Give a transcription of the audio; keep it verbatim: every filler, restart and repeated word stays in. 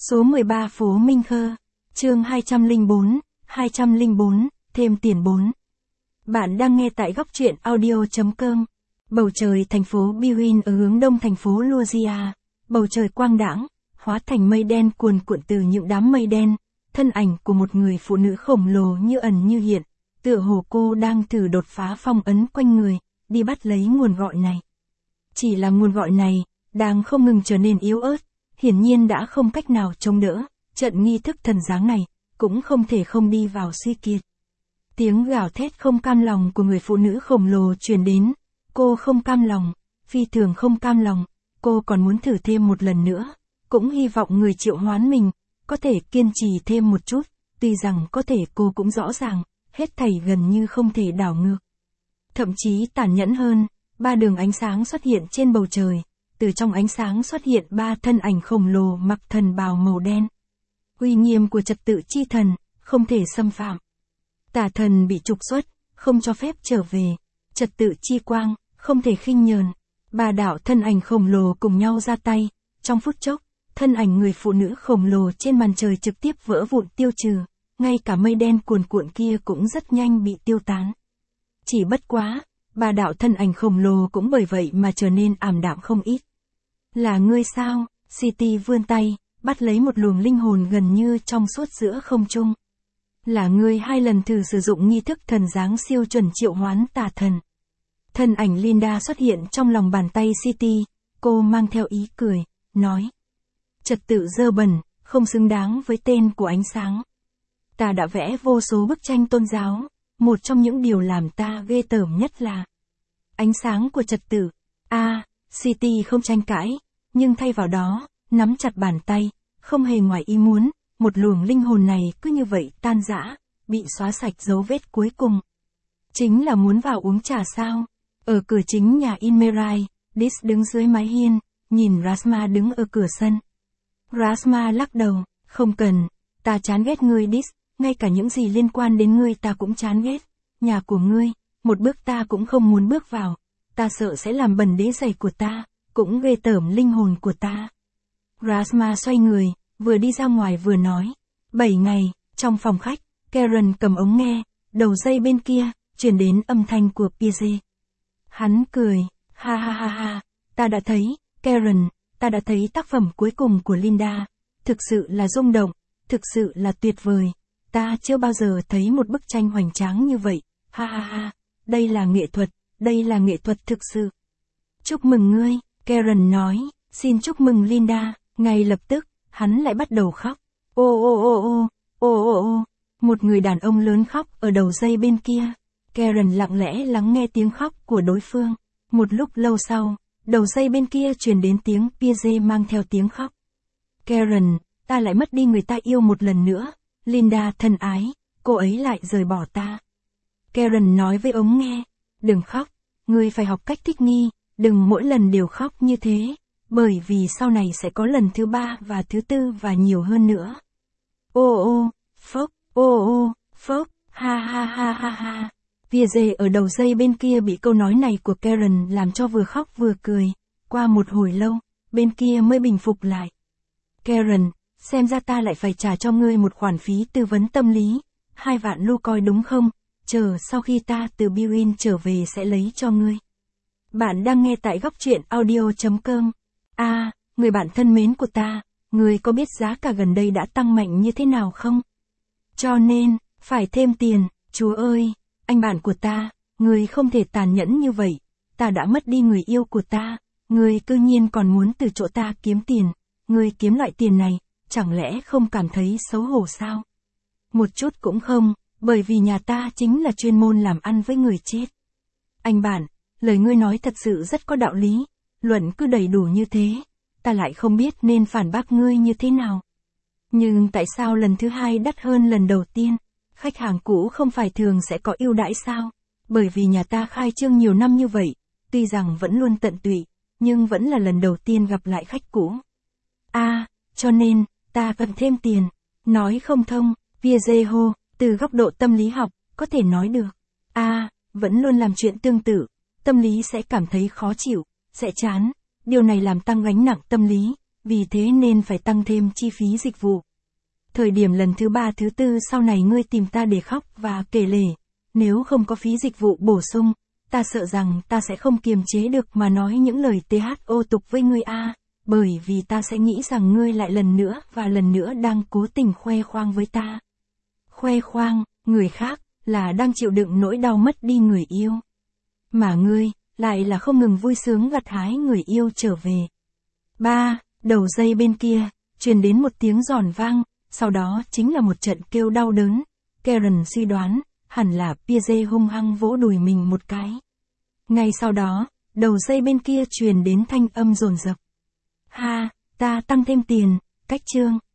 Số mười ba phố Minh Khơ, chương hai trăm lẻ bốn, hai trăm lẻ bốn, thêm tiền bốn. Bạn đang nghe tại góc truyện audio chấm com. Bầu trời thành phố Birin ở hướng đông thành phố Lucia, bầu trời quang đãng, hóa thành mây đen cuồn cuộn từ những đám mây đen, thân ảnh của một người phụ nữ khổng lồ như ẩn như hiện, tựa hồ cô đang thử đột phá phong ấn quanh người, đi bắt lấy nguồn gọi này. Chỉ là nguồn gọi này, đang không ngừng trở nên yếu ớt, hiển nhiên đã không cách nào chống đỡ, trận nghi thức thần giáng này, cũng không thể không đi vào suy kiệt. Tiếng gào thét không cam lòng của người phụ nữ khổng lồ truyền đến, cô không cam lòng, phi thường không cam lòng, cô còn muốn thử thêm một lần nữa, cũng hy vọng người triệu hoán mình, có thể kiên trì thêm một chút, tuy rằng có thể cô cũng rõ ràng, hết thảy gần như không thể đảo ngược. Thậm chí tàn nhẫn hơn, ba đường ánh sáng xuất hiện trên bầu trời, từ trong ánh sáng xuất hiện ba thân ảnh khổng lồ mặc thần bào màu đen. Uy nghiêm của trật tự chi thần, không thể xâm phạm. Tà thần bị trục xuất, không cho phép trở về. Trật tự chi quang, không thể khinh nhờn. Ba đạo thân ảnh khổng lồ cùng nhau ra tay. Trong phút chốc, thân ảnh người phụ nữ khổng lồ trên màn trời trực tiếp vỡ vụn tiêu trừ. Ngay cả mây đen cuồn cuộn kia cũng rất nhanh bị tiêu tán. Chỉ bất quá, ba đạo thân ảnh khổng lồ cũng bởi vậy mà trở nên ảm đạm không ít. Là ngươi sao? City vươn tay, bắt lấy một luồng linh hồn gần như trong suốt giữa không trung. Là ngươi hai lần thử sử dụng nghi thức thần giáng siêu chuẩn triệu hoán tà thần. Thân ảnh Linda xuất hiện trong lòng bàn tay City, cô mang theo ý cười, nói. Trật tự dơ bẩn, không xứng đáng với tên của ánh sáng. Ta đã vẽ vô số bức tranh tôn giáo, một trong những điều làm ta ghê tởm nhất là ánh sáng của trật tự. A, à, City không tranh cãi, nhưng thay vào đó, nắm chặt bàn tay, không hề ngoài ý muốn, một luồng linh hồn này cứ như vậy tan rã, bị xóa sạch dấu vết cuối cùng. Chính là muốn vào uống trà sao? Ở cửa chính nhà Inmerai, Dis đứng dưới mái hiên, nhìn Rasma đứng ở cửa sân. Rasma lắc đầu, không cần, ta chán ghét ngươi Dis, ngay cả những gì liên quan đến ngươi ta cũng chán ghét. Nhà của ngươi, một bước ta cũng không muốn bước vào, ta sợ sẽ làm bẩn đế giày của ta, cũng ghê tởm linh hồn của ta. Rasma xoay người, vừa đi ra ngoài vừa nói. Bảy ngày, trong phòng khách, Karen cầm ống nghe, đầu dây bên kia, truyền đến âm thanh của Pierre. Hắn cười, ha ha ha ha, ta đã thấy, Karen, ta đã thấy tác phẩm cuối cùng của Linda. Thực sự là rung động, thực sự là tuyệt vời. Ta chưa bao giờ thấy một bức tranh hoành tráng như vậy, ha ha ha, đây là nghệ thuật, đây là nghệ thuật thực sự. Chúc mừng ngươi, Karen nói, xin chúc mừng Linda. Ngay lập tức, hắn lại bắt đầu khóc. Ô ô ô ô, ô ô ô, một người đàn ông lớn khóc ở đầu dây bên kia. Karen lặng lẽ lắng nghe tiếng khóc của đối phương. Một lúc lâu sau, đầu dây bên kia truyền đến tiếng Pierre mang theo tiếng khóc. Karen, ta lại mất đi người ta yêu một lần nữa. Linda thân ái, cô ấy lại rời bỏ ta. Karen nói với ống nghe, đừng khóc, ngươi phải học cách thích nghi, đừng mỗi lần đều khóc như thế. Bởi vì sau này sẽ có lần thứ ba và thứ tư và nhiều hơn nữa. Ô ô, phốc, ô ô, phốc, ha ha ha ha ha. Pierre ở đầu dây bên kia bị câu nói này của Karen làm cho vừa khóc vừa cười. Qua một hồi lâu, bên kia mới bình phục lại. Karen, xem ra ta lại phải trả cho ngươi một khoản phí tư vấn tâm lý. Hai vạn lu coi đúng không? Chờ sau khi ta từ Birin trở về sẽ lấy cho ngươi. Bạn đang nghe tại góc truyện audio chấm com. À, người bạn thân mến của ta, người có biết giá cả gần đây đã tăng mạnh như thế nào không? Cho nên, phải thêm tiền, Chúa ơi, anh bạn của ta, người không thể tàn nhẫn như vậy, ta đã mất đi người yêu của ta, người cư nhiên còn muốn từ chỗ ta kiếm tiền, người kiếm loại tiền này, chẳng lẽ không cảm thấy xấu hổ sao? Một chút cũng không, bởi vì nhà ta chính là chuyên môn làm ăn với người chết. Anh bạn, lời ngươi nói thật sự rất có đạo lý. Luận cứ đầy đủ như thế, ta lại không biết nên phản bác ngươi như thế nào. Nhưng tại sao lần thứ hai đắt hơn lần đầu tiên? Khách hàng cũ không phải thường sẽ có ưu đãi sao? Bởi vì nhà ta khai trương nhiều năm như vậy, tuy rằng vẫn luôn tận tụy, nhưng vẫn là lần đầu tiên gặp lại khách cũ. À, cho nên, ta cần thêm tiền. Nói không thông, Pierre hô, từ góc độ tâm lý học, có thể nói được. À, vẫn luôn làm chuyện tương tự, tâm lý sẽ cảm thấy khó chịu. Sẽ chán, điều này làm tăng gánh nặng tâm lý, vì thế nên phải tăng thêm chi phí dịch vụ. Thời điểm lần thứ ba thứ tư sau này ngươi tìm ta để khóc và kể lể, nếu không có phí dịch vụ bổ sung, ta sợ rằng ta sẽ không kiềm chế được mà nói những lời thô tục với ngươi a, bởi vì ta sẽ nghĩ rằng ngươi lại lần nữa và lần nữa đang cố tình khoe khoang với ta. Khoe khoang, người khác, là đang chịu đựng nỗi đau mất đi người yêu. Mà ngươi, lại là không ngừng vui sướng gặt hái người yêu trở về. ba. Đầu dây bên kia, truyền đến một tiếng giòn vang, sau đó chính là một trận kêu đau đớn. Karen suy đoán, hẳn là Pierre hung hăng vỗ đùi mình một cái. Ngay sau đó, đầu dây bên kia truyền đến thanh âm dồn dập. Ha, ta tăng thêm tiền, cách chương.